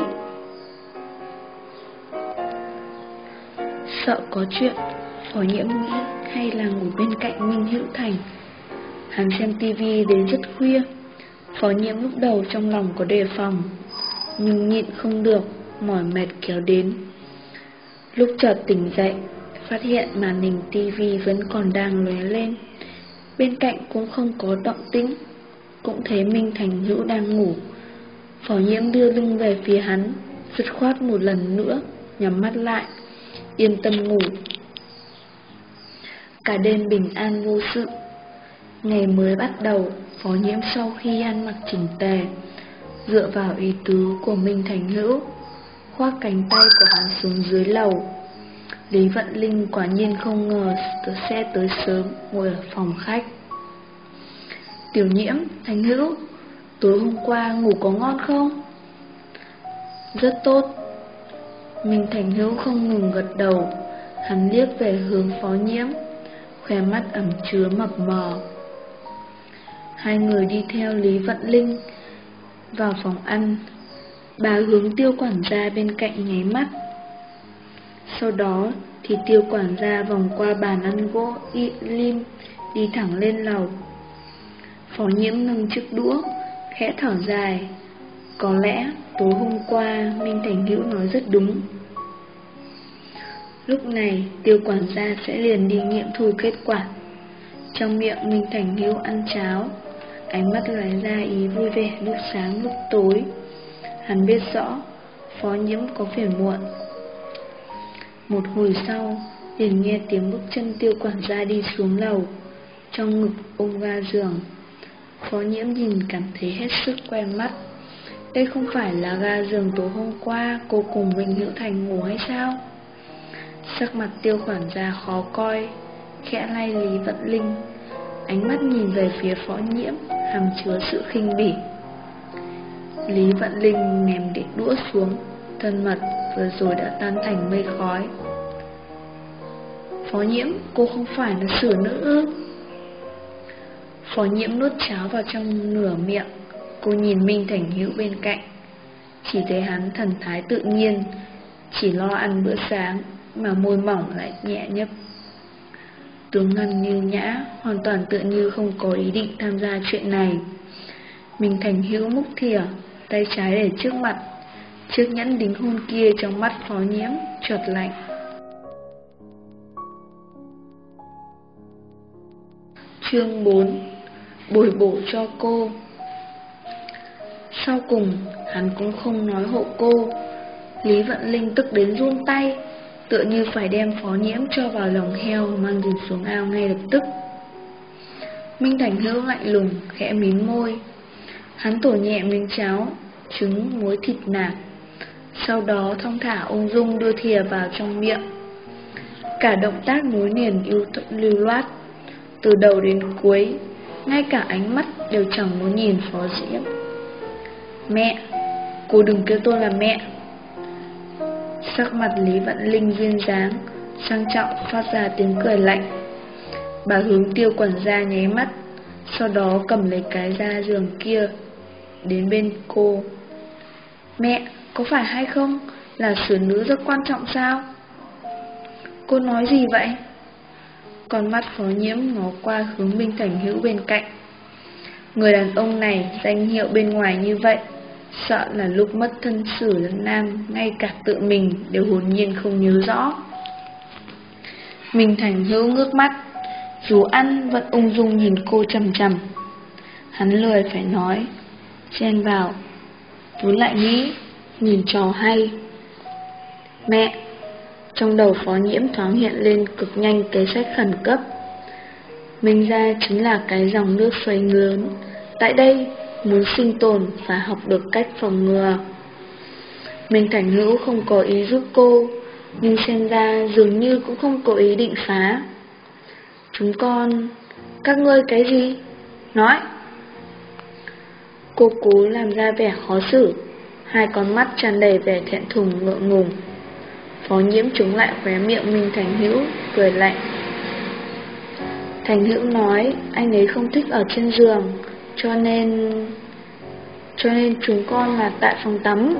Sợ có chuyện, Phó Nhiễm nghĩ hay là ngủ bên cạnh Minh Hữu Thành. Hắn xem tivi đến rất khuya. Phó Nhiễm lúc đầu trong lòng có đề phòng, nhưng nhịn không được, mỏi mệt kéo đến. Lúc chợt tỉnh dậy, phát hiện màn hình tivi vẫn còn đang lóe lên. Bên cạnh cũng không có động tĩnh, cũng thấy Minh Thành Hữu đang ngủ. Phó Nhiễm đưa lưng về phía hắn, dứt khoát một lần nữa, nhắm mắt lại, yên tâm ngủ. Cả đêm bình an vô sự. Ngày mới bắt đầu, Phó Nhiễm sau khi ăn mặc chỉnh tề, dựa vào ý tứ của Minh Thành Hữu, khoác cánh tay của hắn xuống dưới lầu. Lý Vận Linh quả nhiên không ngờ sẽ tới sớm, ngồi ở phòng khách. Tiểu Nhiễm, Thành Hữu, tối hôm qua ngủ có ngon không? Rất tốt. Minh Thành Hữu không ngừng gật đầu. Hắn liếc về hướng Phó Nhiễm, khóe mắt ẩn chứa mập mờ. Hai người đi theo Lý Vận Linh vào phòng ăn. Bà hướng Tiêu quản gia bên cạnh nháy mắt. Sau đó thì Tiêu quản gia vòng qua bàn ăn gỗ lim, đi thẳng lên lầu. Phó Nhiễm nâng chiếc đũa, khẽ thở dài. Có lẽ tối hôm qua Minh Thành Hữu nói rất đúng. Lúc này Tiêu quản gia sẽ liền đi nghiệm thu kết quả. Trong miệng Minh Thành Hữu ăn cháo, ánh mắt lóe ra ý vui vẻ lúc sáng lúc tối. Hắn biết rõ Phó Nhiễm có phiền muộn. Một hồi sau, liền nghe tiếng bước chân Tiêu quản gia đi xuống lầu, trong ngực ôm ga giường. Phó Nhiễm nhìn cảm thấy hết sức quen mắt. Đây không phải là ga giường tối hôm qua cô cùng Vinh Hữu Thành ngủ hay sao? Sắc mặt Tiêu quản gia khó coi, khẽ lay Lý Vận Linh, ánh mắt nhìn về phía Phó Nhiễm, hàm chứa sự khinh bỉ. Lý Vận Linh ném đĩa đũa xuống, thân mật vừa rồi đã tan thành mây khói. Phó Nhiễm, cô không phải là xử nữ ư? Phó Nhiễm nuốt cháo vào trong nửa miệng. Cô nhìn Minh Thành Hữu bên cạnh, chỉ thấy hắn thần thái tự nhiên, chỉ lo ăn bữa sáng mà môi mỏng lại nhẹ nhấp. Tướng ngăn như nhã, hoàn toàn tựa như không có ý định tham gia chuyện này. Minh Thành Hữu múc thìa, tay trái để trước mặt. Chiếc nhẫn đính hôn kia trong mắt Phó Nhiễm chợt lạnh. Chương 4. Bồi bổ cho cô. Sau cùng, hắn cũng không nói hộ cô. Lý Vận Linh tức đến run tay, tựa như phải đem Phó Nhiễm cho vào lồng heo mang dìm xuống ao ngay lập tức. Minh Thành Hữu lạnh lùng, khẽ mím môi. Hắn tổ nhẹ miếng cháo, trứng, muối thịt nạc, sau đó thong thả ung dung đưa thìa vào trong miệng. Cả động tác nối liền lưu loát, từ đầu đến cuối, ngay cả ánh mắt đều chẳng muốn nhìn Phó Nhiễm. Mẹ, cô đừng kêu tôi là mẹ. Sắc mặt Lý Vận Linh duyên dáng, sang trọng phát ra tiếng cười lạnh. Bà hướng Tiêu quản gia nháy mắt, sau đó cầm lấy cái ga giường kia, đến bên cô. Mẹ, có phải hay không là xử nữ rất quan trọng sao? Cô nói gì vậy? Con mắt Phó Nhiễm ngó qua hướng Minh Thành Hữu bên cạnh. Người đàn ông này danh hiệu bên ngoài như vậy, sợ là lúc mất thân xử lẫn nam, ngay cả tự mình đều hồn nhiên không nhớ rõ. Minh Thành Hữu ngước mắt, dù ăn vẫn ung dung nhìn cô chằm chằm. Hắn lười phải nói, chen vào, vốn lại nghĩ nhìn trò hay. Mẹ. Trong đầu Phó Nhiễm thoáng hiện lên cực nhanh kế sách khẩn cấp. Minh gia chính là cái dòng nước xoáy lớn, tại đây muốn sinh tồn phải học được cách phòng ngừa. Minh Thành Hữu không có ý giúp cô, nhưng xem ra dường như cũng không có ý định phá. Chúng con... Các ngươi cái gì? Nói. Cô cố làm ra vẻ khó xử, hai con mắt tràn đầy vẻ thẹn thùng ngượng ngùng. Phó Nhiễm chống lại khóe miệng Minh Thành Hữu, cười lạnh. Thành Hữu nói anh ấy không thích ở trên giường, cho nên chúng con là tại phòng tắm.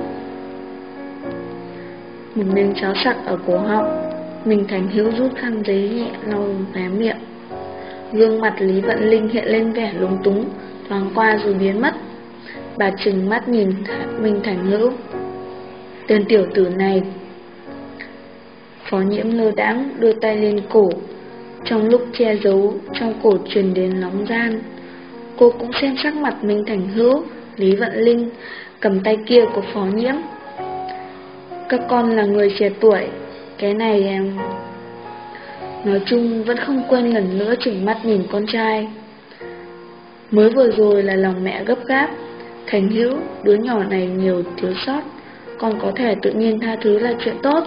Một miếng cháo sặc ở cổ họng, Minh Thành Hữu rút khăn giấy nhẹ lau khóe miệng. Gương mặt Lý Vận Linh hiện lên vẻ lúng túng, thoáng qua rồi biến mất. Bà trừng mắt nhìn Minh Thành Hữu. Tên tiểu tử này. Phó Nhiễm lơ đãng đưa tay lên cổ, trong lúc che giấu, trong cổ truyền đến nóng gian. Cô cũng xem sắc mặt Minh Thành Hữu, Lý Vận Linh cầm tay kia của Phó Nhiễm. Các con là người trẻ tuổi, cái này em... Nói chung vẫn không quên lần nữa chừng mắt nhìn con trai. Mới vừa rồi là lòng mẹ gấp gáp. Thành Hữu, đứa nhỏ này nhiều thiếu sót, con có thể tự nhiên tha thứ là chuyện tốt.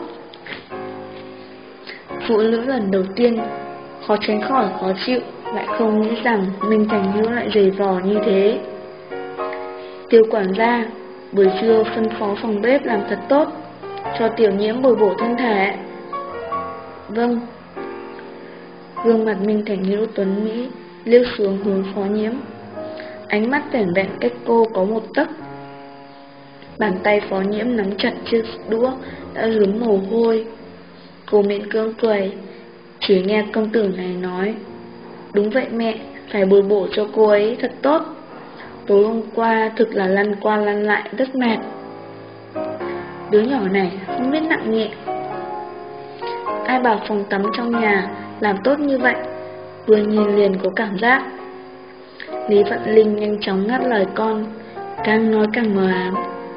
Phụ nữ lần đầu tiên khó tránh khỏi khó chịu, lại không nghĩ rằng Minh Thành Hữu lại giày vò như thế. Tiêu quản gia, buổi trưa phân phó phòng bếp làm thật tốt, cho Tiểu Nhiễm bồi bổ thân thể. Vâng. Gương mặt Minh Thành Hữu tuấn mỹ liếc xuống hướng Phó Nhiễm, ánh mắt vẻn vẹn cách cô có một tấc. Bàn tay Phó Nhiễm nắm chặt chiếc đũa đã rướm mồ hôi. Cô miễn cưỡng cười, chỉ nghe công tử này nói: đúng vậy mẹ, phải bồi bổ cho cô ấy thật tốt. Tối hôm qua thực là lăn qua lăn lại rất mệt. Đứa nhỏ này không biết nặng nhẹ. Ai bảo phòng tắm trong nhà làm tốt như vậy, vừa nhìn liền có cảm giác. Lý Vận Linh nhanh chóng ngắt lời con, càng nói càng mờ ám.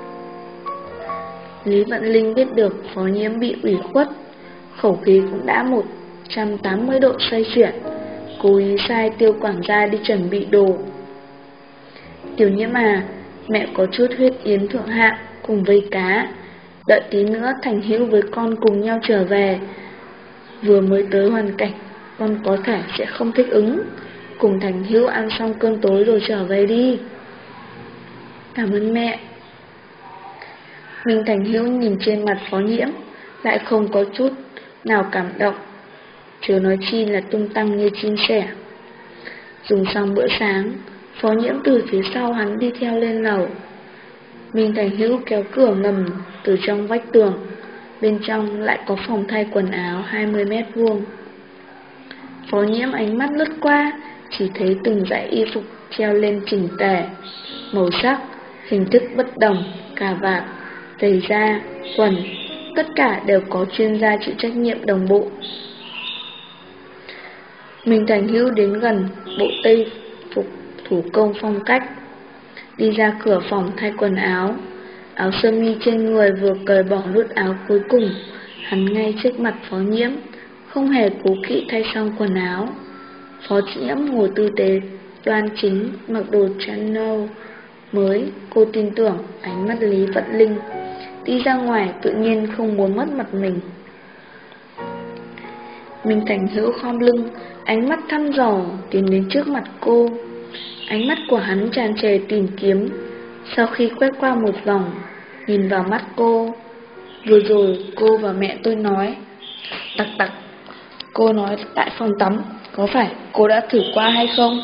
Lý Vận Linh biết được Phó Nhiễm bị ủy khuất, khẩu khí cũng đã 180 độ xoay chuyển, cố ý sai Tiêu quản gia đi chuẩn bị đồ. Tiểu Nhiễm à, mẹ có chút huyết yến thượng hạng cùng vây cá, đợi tí nữa Thành Hữu với con cùng nhau trở về. Vừa mới tới hoàn cảnh, con có thể sẽ không thích ứng. Cùng Thành Hữu ăn xong cơm tối rồi trở về đi. Cảm ơn mẹ. Minh Thành Hữu nhìn trên mặt Phó Nhiễm, lại không có chút nào cảm động, chớ nói chi là tung tăng như chim sẻ. Dùng xong bữa sáng, Phó Nhiễm từ phía sau hắn đi theo lên lầu. Minh Thành Hữu kéo cửa ngầm từ trong vách tường, bên trong lại có phòng thay quần áo 20 mét vuông. Phó Nhiễm ánh mắt lướt qua, chỉ thấy từng dãy y phục treo lên chỉnh tề, màu sắc, hình thức bất đồng, cà vạt, giày da, quần, tất cả đều có chuyên gia chịu trách nhiệm đồng bộ. Minh Thành Hữu đến gần bộ tây phục thủ công phong cách, đi ra cửa phòng thay quần áo. Áo sơ mi trên người vừa cởi bỏ nút áo cuối cùng, hắn ngay trước mặt Phó Nhiễm, không hề cố kỵ thay xong quần áo. Phó Nhiễm ngồi tư thế đoan chính, mặc đồ channel mới. Cô tin tưởng ánh mắt Lý Vận Linh, đi ra ngoài tự nhiên không muốn mất mặt mình. Minh Thành Hữu khom lưng, ánh mắt thăm dò tiến đến trước mặt cô. Ánh mắt của hắn tràn trề tìm kiếm. Sau khi quét qua một vòng, nhìn vào mắt cô. Vừa rồi cô và mẹ tôi nói tặc tặc. Cô nói tại phòng tắm, có phải cô đã thử qua hay không?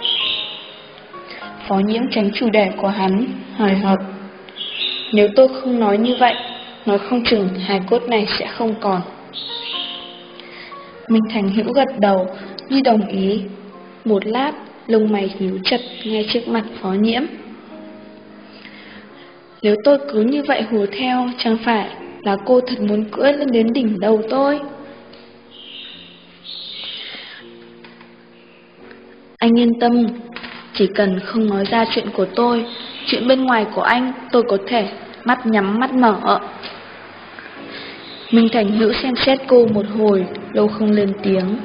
Phó Nhiễm tránh chủ đề của hắn, hỏi hợt. Nếu tôi không nói như vậy, nói không chừng hài cốt này sẽ không còn. Minh Thành Hữu gật đầu như đồng ý. Một lát, lông mày nhíu chặt ngay trước mặt Phó Nhiễm. Nếu tôi cứ như vậy hùa theo, chẳng phải là cô thật muốn cưỡi lên đến đỉnh đầu tôi? Anh yên tâm, chỉ cần không nói ra chuyện của tôi, chuyện bên ngoài của anh tôi có thể mắt nhắm mắt mở. Minh Thành Hữu xem xét cô một hồi, lâu không lên tiếng.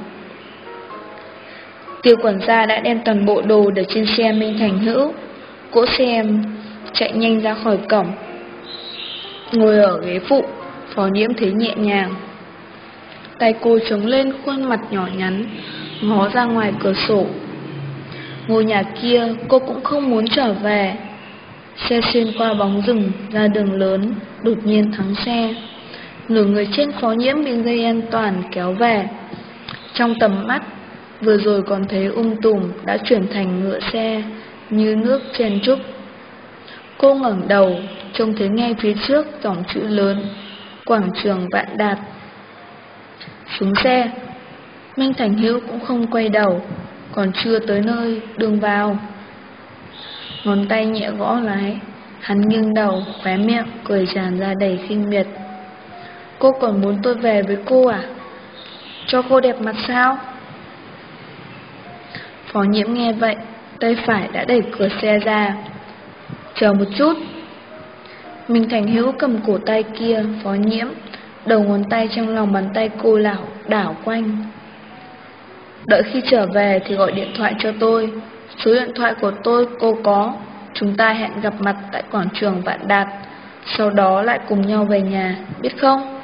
Tiêu quản gia đã đem toàn bộ đồ để trên xe Minh Thành Hữu. Cỗ xe chạy nhanh ra khỏi cổng. Ngồi ở ghế phụ, Phó Nhiễm thấy nhẹ nhàng. Tay cô chống lên khuôn mặt nhỏ nhắn, ngó ra ngoài cửa sổ. Ngôi nhà kia cô cũng không muốn trở về. Xe xuyên qua bóng rừng ra đường lớn, đột nhiên thắng xe. Nửa người trên Phó Nhiễm bị dây an toàn kéo về. Trong tầm mắt, vừa rồi còn thấy tùm đã chuyển thành ngựa xe, như nước chen chúc. Cô ngẩng đầu, trông thấy ngay phía trước dòng chữ lớn, quảng trường Vạn Đạt. Xuống xe, Minh Thành Hữu cũng không quay đầu, còn chưa tới nơi, đường vào. Ngón tay nhẹ gõ lái, hắn nghiêng đầu, khóe miệng, cười tràn ra đầy khinh miệt. Cô còn muốn tôi về với cô à? Cho cô đẹp mặt sao? Phó Nhiễm nghe vậy, tay phải đã đẩy cửa xe ra. Chờ một chút. Minh Thành Hữu cầm cổ tay kia Phó Nhiễm, đầu ngón tay trong lòng bàn tay cô đảo quanh. Đợi khi trở về thì gọi điện thoại cho tôi. Số điện thoại của tôi cô có. Chúng ta hẹn gặp mặt tại quảng trường Vạn Đạt, sau đó lại cùng nhau về nhà, biết không?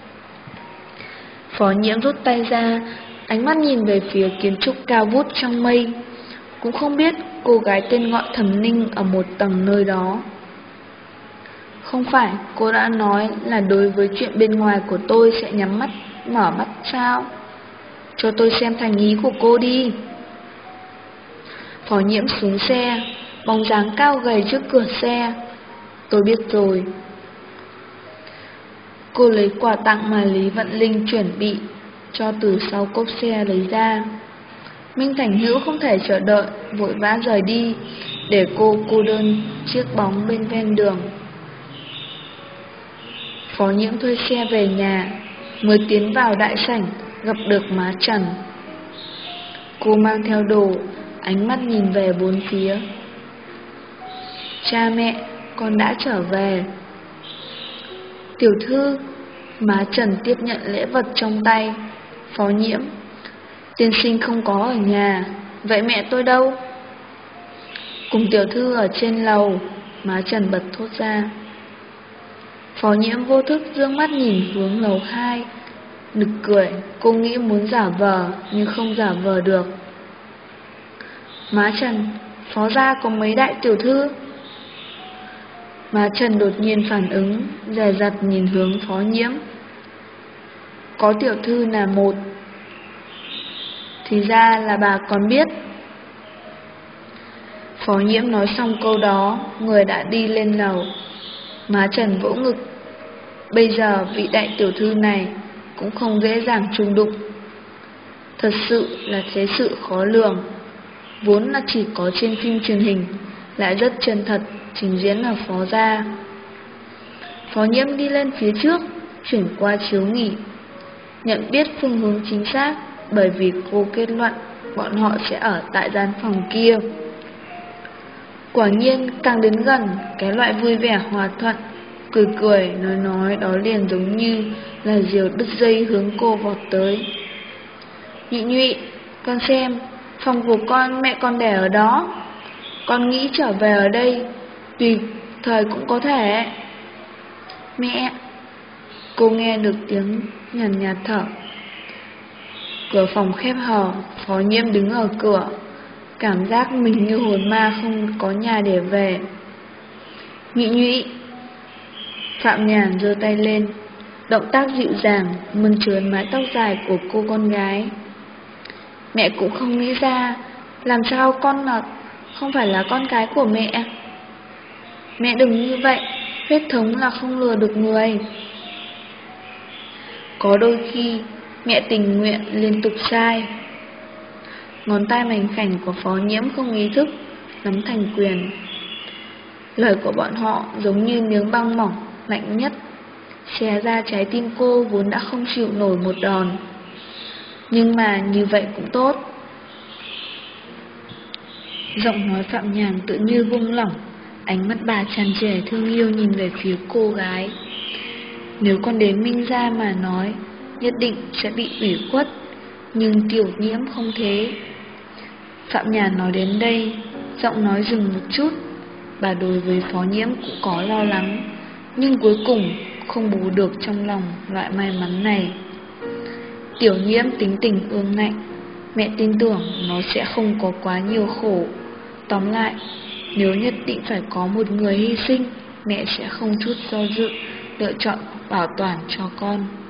Phó Nhiễm rút tay ra, ánh mắt nhìn về phía kiến trúc cao vút trong mây. Cũng không biết cô gái tên gọi Thẩm Ninh ở một tầng nơi đó. Không phải cô đã nói là đối với chuyện bên ngoài của tôi sẽ nhắm mắt mở mắt sao? Cho tôi xem thành ý của cô đi. Phó Nhiễm xuống xe, bóng dáng cao gầy trước cửa xe. Tôi biết rồi. Cô lấy quà tặng mà Lý Vận Linh chuẩn bị cho từ sau cốp xe lấy ra. Minh Thành Hữu không thể chờ đợi, vội vã rời đi, để cô đơn chiếc bóng bên ven đường. Phó Nhiễm thuê xe về nhà, mới tiến vào đại sảnh gặp được má Trần. Cô mang theo đồ, ánh mắt nhìn về bốn phía. Cha mẹ, con đã trở về. Tiểu thư. Má Trần tiếp nhận lễ vật trong tay. Phó Nhiễm. Tiên sinh không có ở nhà, vậy mẹ tôi đâu? Cùng tiểu thư ở trên lầu. Má Trần bật thốt ra. Phó Nhiễm vô thức dương mắt nhìn hướng lầu 2. Nực cười, cô nghĩ muốn giả vờ nhưng không giả vờ được. Má Trần, Phó gia có mấy đại tiểu thư? Má Trần đột nhiên phản ứng, dè dặt nhìn hướng Phó Nhiễm. Có tiểu thư là một. Thì ra là bà còn biết. Phó Nhiễm nói xong câu đó, người đã đi lên lầu. Má Trần vỗ ngực. Bây giờ vị đại tiểu thư này cũng không dễ dàng chung đụng. Thật sự là thế sự khó lường. Vốn là chỉ có trên phim truyền hình, lại rất chân thật trình diễn ở Phó gia. Phó Nhiễm đi lên phía trước, chuyển qua chiếu nghỉ, nhận biết phương hướng chính xác, bởi vì cô kết luận bọn họ sẽ ở tại gian phòng kia. Quả nhiên càng đến gần, cái loại vui vẻ hòa thuận, cười cười nói đó liền giống như là diều đứt dây hướng cô vọt tới. Nhị Nhụy, con xem, phòng của con mẹ con để ở đó. Con nghĩ trở về ở đây, tùy thời cũng có thể. Mẹ. Cô nghe được tiếng nhàn nhạt thở. Cửa phòng khép hờ, Phó Nhiễm đứng ở cửa, cảm giác mình như hồn ma không có nhà để về. Nhị Nhụy. Phạm Nhàn giơ tay lên, động tác dịu dàng mơn trớn mái tóc dài của cô con gái. Mẹ cũng không nghĩ ra, làm sao con mà không phải là con gái của mẹ. Mẹ đừng như vậy, huyết thống là không lừa được người. Có đôi khi mẹ tình nguyện liên tục sai. Ngón tay mảnh khảnh của Phó Nhiễm không ý thức nắm thành quyền. Lời của bọn họ giống như miếng băng mỏng lạnh nhất, xé ra trái tim cô vốn đã không chịu nổi một đòn. Nhưng mà như vậy cũng tốt. Giọng nói Phạm Nhàn tự như buông lỏng, ánh mắt bà tràn trề thương yêu nhìn về phía cô gái. Nếu con đến Minh gia mà nói, nhất định sẽ bị ủy khuất, nhưng Tiểu Nhiễm không thế. Phạm Nhàn nói đến đây, giọng nói dừng một chút. Bà đối với Phó Nhiễm cũng có lo lắng, nhưng cuối cùng không bù được trong lòng loại may mắn này. Tiểu Nhiễm tính tình ương ngạnh, mẹ tin tưởng nó sẽ không có quá nhiều khổ. Tóm lại, nếu nhất định phải có một người hy sinh, mẹ sẽ không chút do dự lựa chọn bảo toàn cho con.